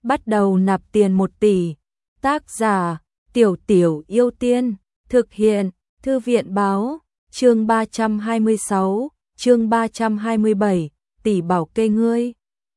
bắt đầu nạp tiền 1 tỷ. Tác giả Tiểu Tiểu Yêu Tiên. Thực hiện Thư viện Báo. Chương 326, chương 327, tỷ bảo kê ngươi.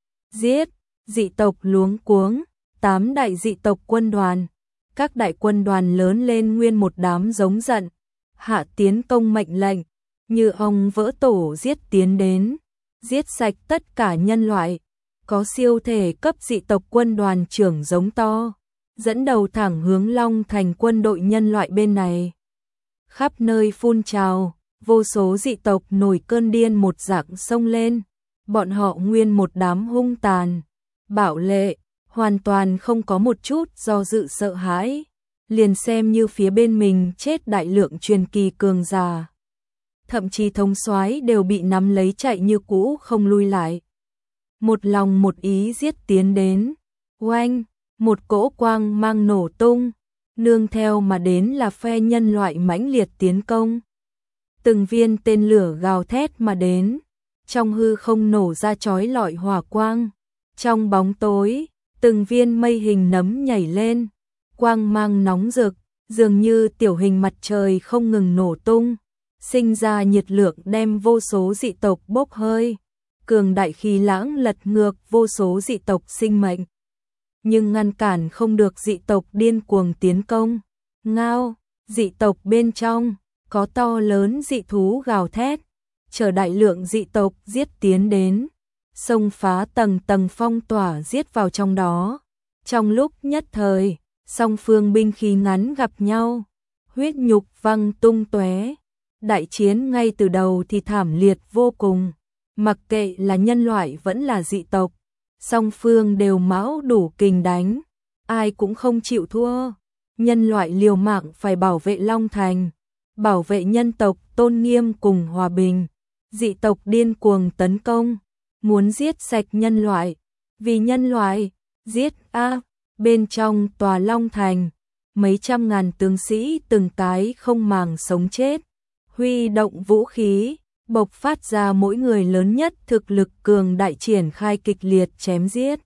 Giết, dị tộc luống cuống, 8 đại dị tộc quân đoàn. Các đại quân đoàn lớn lên nguyên một đám giống giận, hạ tiến công mệnh lệnh, như ong vỡ tổ giết tiến đến, giết sạch tất cả nhân loại. Có siêu thể cấp dị tộc quân đoàn trưởng giống to, dẫn đầu thẳng hướng Long Thành quân đội nhân loại bên này. Khắp nơi phun trào, vô số dị tộc nổi cơn điên một dạng xông lên, bọn họ nguyên một đám hung tàn, bạo lệ, hoàn toàn không có một chút do dự sợ hãi, liền xem như phía bên mình chết đại lượng truyền kỳ cường giả. Thậm chí thống soái đều bị nắm lấy chạy như cũ không lui lại. Một lòng một ý giết tiến đến, oanh, một cỗ quang mang nổ tung, nương theo mà đến là phe nhân loại mãnh liệt tiến công. Từng viên tên lửa gào thét mà đến, trong hư không nổ ra chói lọi hỏa quang, trong bóng tối, từng viên mây hình nấm nhảy lên, quang mang nóng rực, dường như tiểu hình mặt trời không ngừng nổ tung, sinh ra nhiệt lượng đem vô số dị tộc bốc hơi, cường đại khí lãng lật ngược vô số dị tộc sinh mệnh. Nhưng ngăn cản không được dị tộc điên cuồng tiến công. Ngao, dị tộc bên trong, có to lớn dị thú gào thét, chờ đại lượng dị tộc giết tiến đến, xông phá tầng tầng phong tỏa giết vào trong đó. Trong lúc nhất thời, song phương binh khí ngắn gặp nhau, huyết nhục văng tung tóe. Đại chiến ngay từ đầu thì thảm liệt vô cùng, mặc kệ là nhân loại vẫn là dị tộc, song phương đều máu đủ kình đánh, ai cũng không chịu thua. Nhân loại liều mạng phải bảo vệ Long Thành, bảo vệ nhân tộc tôn nghiêm cùng hòa bình. Dị tộc điên cuồng tấn công, muốn giết sạch nhân loại, vì nhân loại, giết a. Bên trong tòa Long Thành, mấy trăm ngàn tướng sĩ từng cái không màng sống chết, huy động vũ khí, bộc phát ra mỗi người lớn nhất thực lực cường đại triển khai kịch liệt chém giết.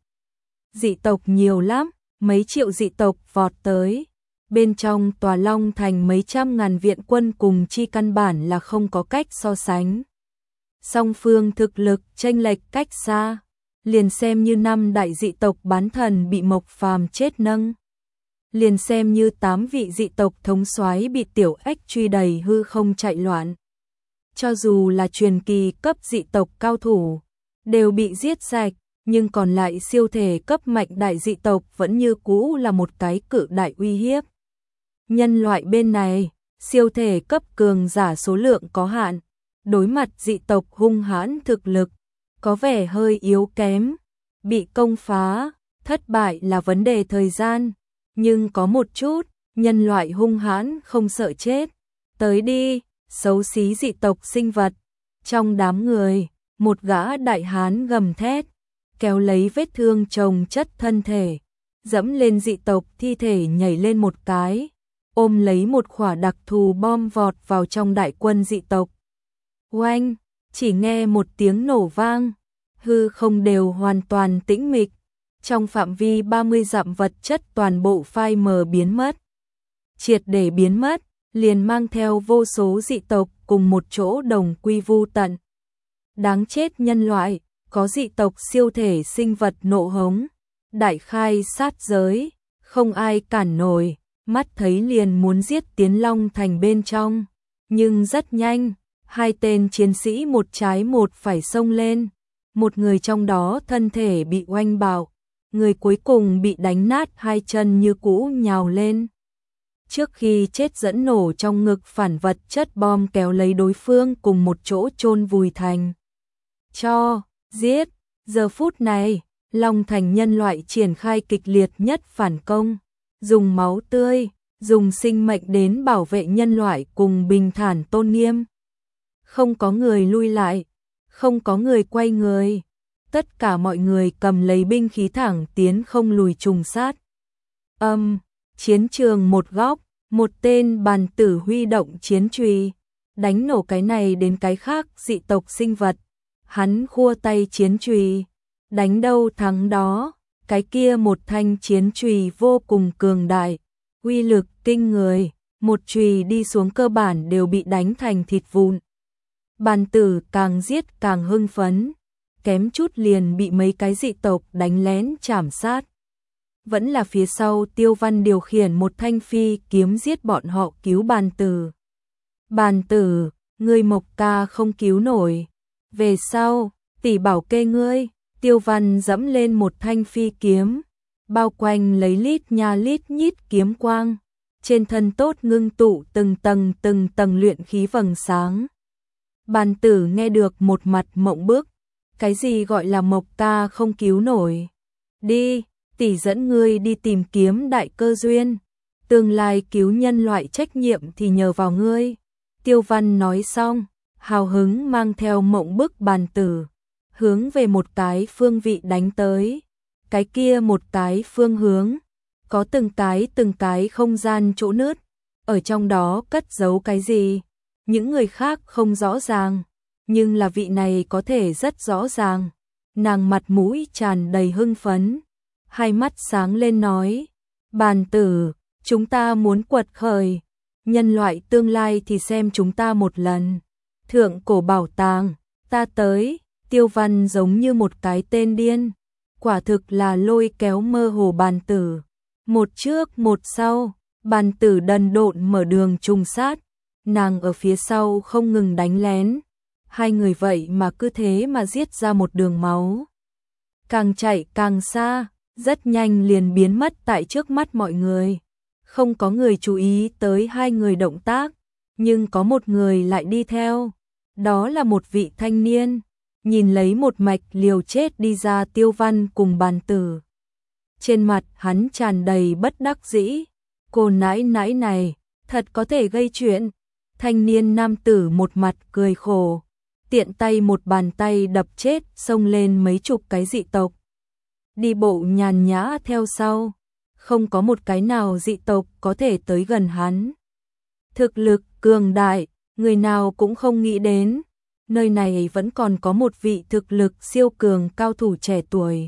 Dị tộc nhiều lắm, mấy triệu dị tộc vọt tới. Bên trong tòa Long Thành mấy trăm ngàn viện quân cùng chi căn bản là không có cách so sánh. Song phương thực lực chênh lệch cách xa, liền xem như 5 đại dị tộc bán thần bị Mộc Phàm chết nâng, liền xem như 8 vị dị tộc thống soái bị tiểu ếch truy đầy hư không chạy loạn. Cho dù là truyền kỳ cấp dị tộc cao thủ, đều bị giết sạch, nhưng còn lại siêu thể cấp mạnh đại dị tộc vẫn như cũ là một cái cự đại uy hiếp. Nhân loại bên này, siêu thể cấp cường giả số lượng có hạn, đối mặt dị tộc hung hãn thực lực, có vẻ hơi yếu kém, bị công phá, thất bại là vấn đề thời gian, nhưng có một chút, nhân loại hung hãn không sợ chết. Tới đi, xấu xí dị tộc sinh vật. Trong đám người, một gã đại hán gầm thét, kéo lấy vết thương chồng chất thân thể, dẫm lên dị tộc thi thể nhảy lên một cái, ôm lấy một quả đặc thù bom vọt vào trong đại quân dị tộc. Oanh, chỉ nghe một tiếng nổ vang, hư không đều hoàn toàn tĩnh mịch, trong phạm vi 30 dặm vật chất toàn bộ phai mờ biến mất. Triệt để biến mất, liền mang theo vô số dị tộc cùng một chỗ đồng quy vu tận. Đáng chết nhân loại, có dị tộc siêu thể sinh vật nộ hống, đại khai sát giới, không ai cản nổi, mắt thấy liền muốn giết tiến Long Thành bên trong, nhưng rất nhanh, hai tên chiến sĩ một trái một phải xông lên, một người trong đó thân thể bị oanh bạo, người cuối cùng bị đánh nát hai chân như cũ nhào lên. Trước khi chết dẫn nổ trong ngực phản vật chất bom kéo lấy đối phương cùng một chỗ chôn vùi thành. Cho, giết, giờ phút này, Long Thành nhân loại triển khai kịch liệt nhất phản công, dùng máu tươi, dùng sinh mệnh đến bảo vệ nhân loại cùng bình thản tôn nghiêm. Không có người lui lại, không có người quay người, tất cả mọi người cầm lấy binh khí thẳng tiến không lùi trùng sát. Chiến trường một góc, một tên bàn tử huy động chiến chùy, đánh nổ cái này đến cái khác dị tộc sinh vật. Hắn khua tay chiến chùy, đánh đâu thắng đó, cái kia một thanh chiến chùy vô cùng cường đại, uy lực kinh người, một chùy đi xuống cơ bản đều bị đánh thành thịt vụn. Bàn tử càng giết càng hưng phấn, kém chút liền bị mấy cái dị tộc đánh lén chảm sát. Vẫn là phía sau Tiêu Văn điều khiển một thanh phi kiếm giết bọn họ cứu bàn tử. Bàn tử, ngươi Mộc ca không cứu nổi. Về sau, tỷ bảo kê ngươi. Tiêu Văn dẫm lên một thanh phi kiếm, bao quanh lấy lít nha lít nhít kiếm quang, trên thân tốt ngưng tụ từng tầng luyện khí vầng sáng. Bàn tử nghe được một mặt mộng bức, cái gì gọi là Mộc ca không cứu nổi? Đi, tỷ dẫn ngươi đi tìm kiếm đại cơ duyên, tương lai cứu nhân loại trách nhiệm thì nhờ vào ngươi. Tiêu Văn nói xong, hào hứng mang theo mộng bức bàn tử, hướng về một cái phương vị đánh tới. Cái kia một cái phương hướng, có từng cái không gian chỗ nứt, ở trong đó cất giấu cái gì, những người khác không rõ ràng, nhưng là vị này có thể rất rõ ràng. Nàng mặt mũi tràn đầy hưng phấn, hai mắt sáng lên nói, bàn tử, chúng ta muốn quật khởi, nhân loại tương lai thì xem chúng ta một lần. Thượng cổ bảo tàng, ta tới. Tiêu Văn giống như một cái tên điên, quả thực là lôi kéo mơ hồ bàn tử. Một trước một sau, bàn tử đần độn mở đường trùng sát, nàng ở phía sau không ngừng đánh lén. Hai người vậy mà cứ thế mà giết ra một đường máu. Càng chạy càng xa, rất nhanh liền biến mất tại trước mắt mọi người. Không có người chú ý tới hai người động tác, nhưng có một người lại đi theo. Đó là một vị thanh niên. Nhìn lấy một mạch liều chết đi ra Tiêu Văn cùng bàn tử. Trên mặt hắn tràn đầy bất đắc dĩ. Cô nãi nãi này, thật có thể gây chuyện. Thanh niên nam tử một mặt cười khổ. Tiện tay một bàn tay đập chết xông lên mấy chục cái dị tộc. Đi bộ nhàn nhã theo sau. Không có một cái nào dị tộc có thể tới gần hắn. Thực lực cường đại, người nào cũng không nghĩ đến. Nơi này vẫn còn có một vị thực lực siêu cường cao thủ trẻ tuổi.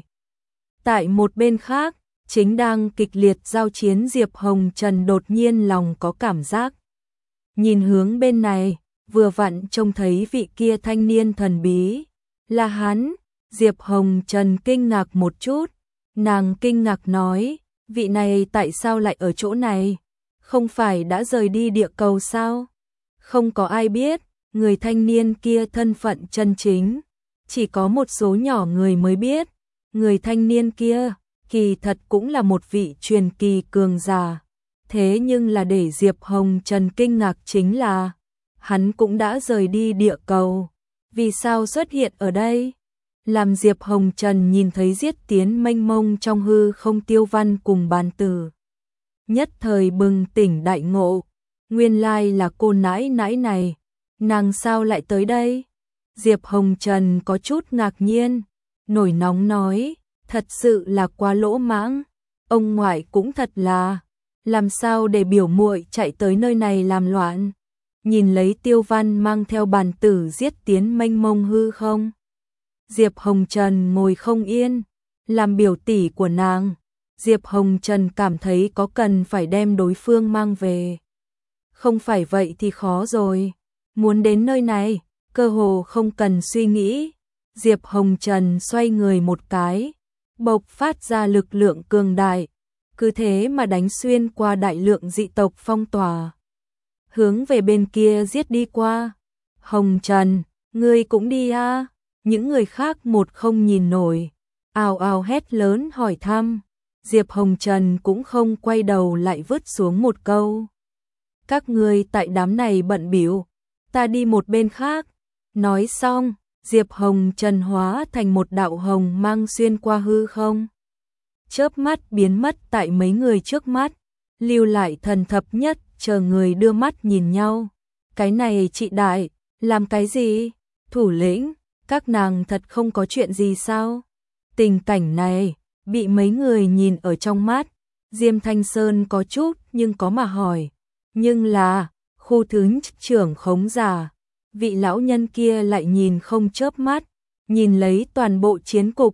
Tại một bên khác, chính đang kịch liệt giao chiến Diệp Hồng Trần đột nhiên lòng có cảm giác. Nhìn hướng bên này, vừa vặn trông thấy vị kia thanh niên thần bí. Là hắn, Diệp Hồng Trần kinh ngạc một chút. Nàng kinh ngạc nói, vị này tại sao lại ở chỗ này? Không phải đã rời đi địa cầu sao? Không có ai biết. Người thanh niên kia thân phận chân chính, chỉ có một số nhỏ người mới biết. Người thanh niên kia, kỳ thật cũng là một vị truyền kỳ cường giả. Thế nhưng là để Diệp Hồng Trần kinh ngạc chính là, hắn cũng đã rời đi địa cầu. Vì sao xuất hiện ở đây? Làm Diệp Hồng Trần nhìn thấy giết tiến mênh mông trong hư không Tiêu Văn cùng bàn tử. Nhất thời bừng tỉnh đại ngộ, nguyên lai là cô nãi nãi này. Nàng sao lại tới đây? Diệp Hồng Trần có chút ngạc nhiên, nổi nóng nói, thật sự là quá lỗ mãng, ông ngoại cũng thật là, làm sao để biểu muội chạy tới nơi này làm loạn? Nhìn lấy Tiêu Văn mang theo bàn tử giết tiến mênh mông hư không? Diệp Hồng Trần ngồi không yên, làm biểu tỷ của nàng, Diệp Hồng Trần cảm thấy có cần phải đem đối phương mang về. Không phải vậy thì khó rồi. Muốn đến nơi này, cơ hồ không cần suy nghĩ. Diệp Hồng Trần xoay người một cái, bộc phát ra lực lượng cường đại, cứ thế mà đánh xuyên qua đại lượng dị tộc phong tỏa. Hướng về bên kia giết đi qua. Hồng Trần, ngươi cũng đi à? Những người khác một không nhìn nổi, ào ào hét lớn hỏi thăm. Diệp Hồng Trần cũng không quay đầu lại vứt xuống một câu. Các ngươi tại đám này bận bịu, ta đi một bên khác. Nói xong, Diệp Hồng Trần hóa thành một đạo hồng mang xuyên qua hư không. Chớp mắt biến mất tại mấy người trước mắt, lưu lại thần thập nhất chờ người đưa mắt nhìn nhau. Cái này chị đại, làm cái gì? Thủ lĩnh, các nàng thật không có chuyện gì sao? Tình cảnh này, bị mấy người nhìn ở trong mắt. Diêm Thanh Sơn có chút nhưng có mà hỏi. Nhưng là, khu thứ trưởng khống giả, vị lão nhân kia lại nhìn không chớp mắt, nhìn lấy toàn bộ chiến cục,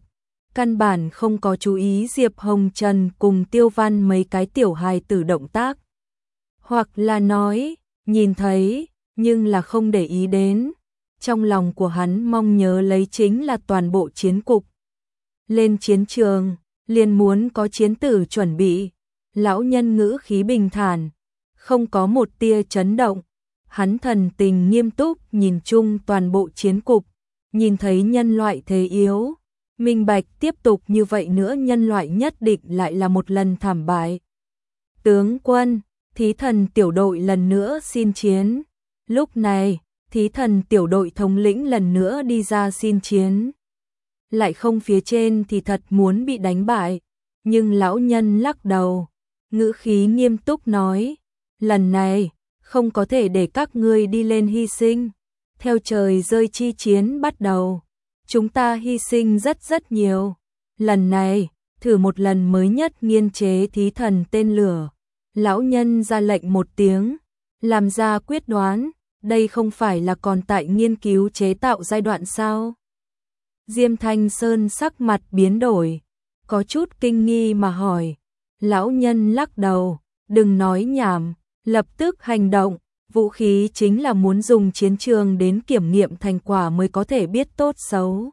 căn bản không có chú ý Diệp Hồng Trần cùng Tiêu Văn mấy cái tiểu hài tử động tác. Hoặc là nói, nhìn thấy, nhưng là không để ý đến. Trong lòng của hắn mong nhớ lấy chính là toàn bộ chiến cục. Lên chiến trường, liền muốn có chiến tử chuẩn bị. Lão nhân ngữ khí bình thản, không có một tia chấn động. Hắn thần tình nghiêm túc nhìn chung toàn bộ chiến cục, nhìn thấy nhân loại thế yếu. Minh bạch tiếp tục như vậy nữa nhân loại nhất định lại là một lần thảm bại. Tướng quân, thí thần tiểu đội lần nữa xin chiến. Lúc này, thí thần tiểu đội thống lĩnh lần nữa đi ra xin chiến. Lại không phía trên thì thật muốn bị đánh bại. Nhưng lão nhân lắc đầu, ngữ khí nghiêm túc nói, lần này, không có thể để các ngươi đi lên hy sinh. Theo trời rơi chi chiến bắt đầu, chúng ta hy sinh rất nhiều. Lần này, thử một lần mới nhất nghiên chế thí thần tên lửa. Lão nhân ra lệnh một tiếng, làm ra quyết đoán, đây không phải là còn tại nghiên cứu chế tạo giai đoạn sao? Diêm Thanh Sơn sắc mặt biến đổi, có chút kinh nghi mà hỏi. Lão nhân lắc đầu, đừng nói nhảm, lập tức hành động. Vũ khí chính là muốn dùng chiến trường đến kiểm nghiệm thành quả mới có thể biết tốt xấu.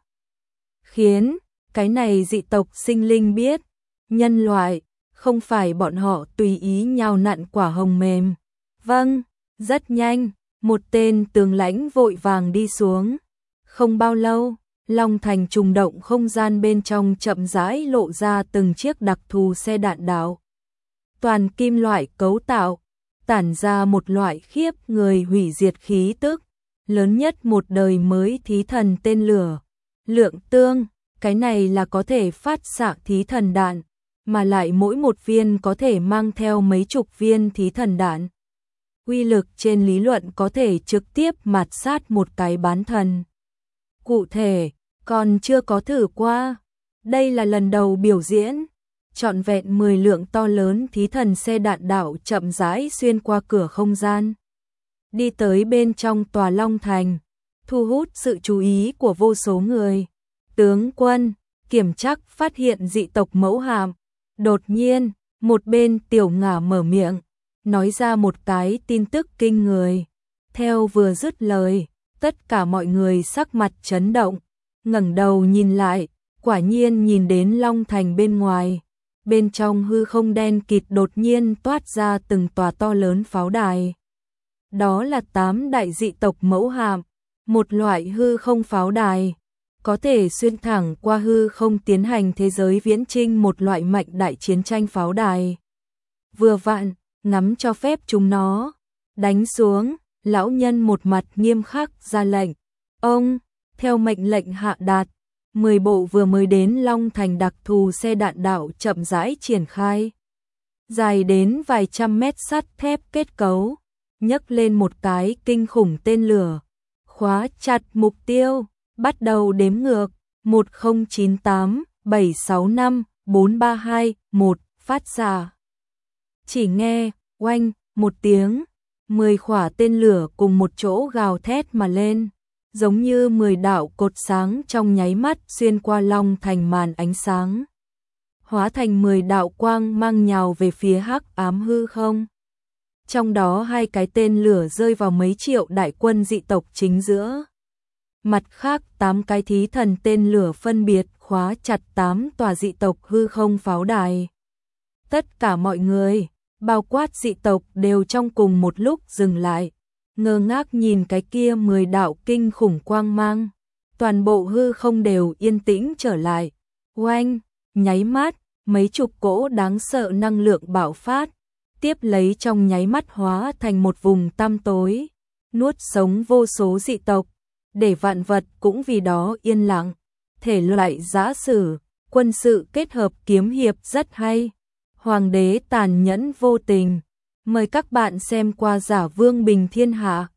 Khiến cái này dị tộc sinh linh biết, nhân loại, không phải bọn họ tùy ý nhào nặn quả hồng mềm. Vâng, rất nhanh, một tên tướng lãnh vội vàng đi xuống. Không bao lâu, Long Thành trùng động không gian bên trong chậm rãi lộ ra từng chiếc đặc thù xe đạn đạo. Toàn kim loại cấu tạo, tản ra một loại khiếp người hủy diệt khí tức, lớn nhất một đời mới thí thần tên lửa. Lượng tương, cái này là có thể phát xạ thí thần đạn, mà lại mỗi một viên có thể mang theo mấy chục viên thí thần đạn. Uy lực trên lý luận có thể trực tiếp mạt sát một cái bán thần. Cụ thể, còn chưa có thử qua. Đây là lần đầu biểu diễn. Trọn vẹn 10 lượng to lớn thí thần xe đạn đạo chậm rãi xuyên qua cửa không gian. Đi tới bên trong tòa Long Thành, thu hút sự chú ý của vô số người. Tướng quân, kiểm trắc phát hiện dị tộc mẫu hạm. Đột nhiên, một bên Tiểu Ngả mở miệng, nói ra một cái tin tức kinh người. Theo vừa dứt lời, tất cả mọi người sắc mặt chấn động, ngẩng đầu nhìn lại, quả nhiên nhìn đến Long Thành bên ngoài. Bên trong hư không đen kịt đột nhiên toát ra từng tòa to lớn pháo đài. Đó là 8 đại dị tộc mẫu hạm, một loại hư không pháo đài, có thể xuyên thẳng qua hư không tiến hành thế giới viễn chinh, một loại mạnh đại chiến tranh pháo đài. Vừa vặn, ngắm cho phép chúng nó đánh xuống. Lão nhân một mặt nghiêm khắc ra lệnh. Ông, theo mệnh lệnh hạ đạt, 10 bộ vừa mới đến Long Thành đặc thù xe đạn đạo chậm rãi triển khai. Dài đến vài trăm mét sắt thép kết cấu, nhấc lên một cái kinh khủng tên lửa. Khóa chặt mục tiêu, bắt đầu đếm ngược, 1098, 765, 432, 1, phát ra. Chỉ nghe, oanh, một tiếng, 10 khỏa tên lửa cùng một chỗ gào thét mà lên, giống như 10 đạo cột sáng trong nháy mắt xuyên qua Long Thành màn ánh sáng, hóa thành 10 đạo quang mang nhào về phía hắc ám hư không. Trong đó 2 cái tên lửa rơi vào mấy triệu đại quân dị tộc chính giữa. Mặt khác 8 cái thí thần tên lửa phân biệt khóa chặt 8 tòa dị tộc hư không pháo đài. Tất cả mọi người, bao quát dị tộc đều trong cùng một lúc dừng lại, ngơ ngác nhìn cái kia 10 đạo kinh khủng quang mang. Toàn bộ hư không đều yên tĩnh trở lại. Oanh, nháy mắt, mấy chục cỗ đáng sợ năng lượng bạo phát, tiếp lấy trong nháy mắt hóa thành một vùng tăm tối, nuốt sống vô số dị tộc, để vạn vật cũng vì đó yên lặng. Thể loại giã sử, quân sự kết hợp kiếm hiệp rất hay. Hoàng đế tàn nhẫn vô tình. Mời các bạn xem qua Giả Vương Bình Thiên Hạ.